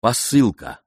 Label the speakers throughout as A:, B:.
A: Посылка.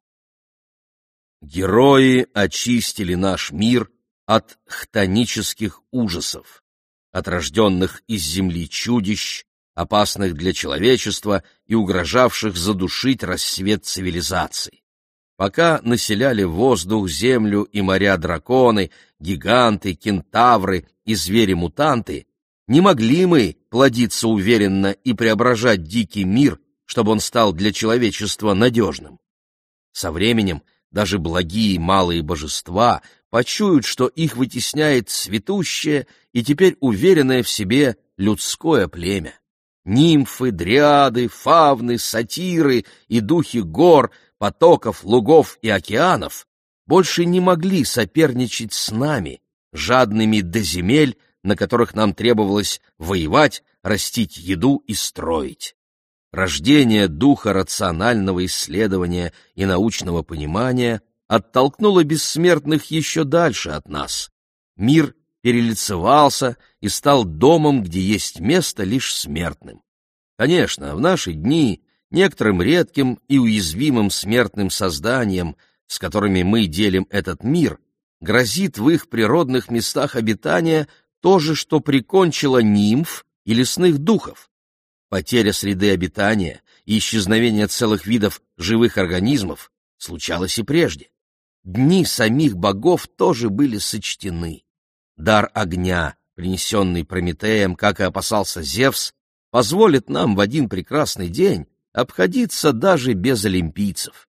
A: Герои очистили наш мир от хтонических ужасов, от рожденных из земли чудищ, опасных для человечества и угрожавших задушить рассвет цивилизаций. Пока населяли воздух, землю и моря драконы, гиганты, кентавры и звери-мутанты, не могли мы плодиться уверенно и преображать дикий мир, чтобы он стал для человечества надежным. Со временем даже благие малые божества почуют, что их вытесняет цветущее и теперь уверенное в себе людское племя. Нимфы, дриады, фавны, сатиры и духи гор, потоков, лугов и океанов больше не могли соперничать с нами, жадными до земель, на которых нам требовалось воевать, растить еду и строить. Рождение духа рационального исследования и научного понимания оттолкнуло бессмертных еще дальше от нас. Мир перелицевался и стал домом, где есть место лишь смертным. Конечно, в наши дни некоторым редким и уязвимым смертным созданиям, с которыми мы делим этот мир, грозит в их природных местах обитания то же, что прикончило нимф и лесных духов. Потеря среды обитания и исчезновение целых видов живых организмов случалось и прежде. Дни самих богов тоже были сочтены. Дар огня, принесенный Прометеем, как и опасался Зевс, позволит нам в один прекрасный день обходиться даже без олимпийцев.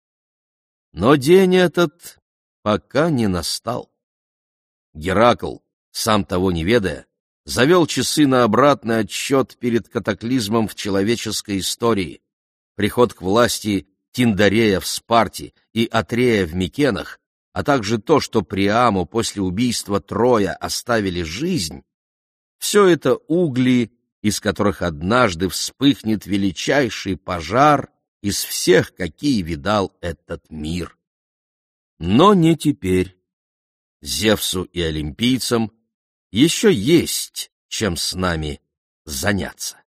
A: Но день этот пока не настал. Геракл, сам того не ведая, завел часы на обратный отсчет перед катаклизмом в человеческой истории. Приход к власти Тиндарея в Спарте и Атрея в Микенах, а также то, что Приаму после убийства Троя оставили жизнь, все это угли, из которых однажды вспыхнет величайший пожар из всех, какие видал этот мир. Но не теперь. Зевсу и олимпийцам еще есть чем с нами заняться.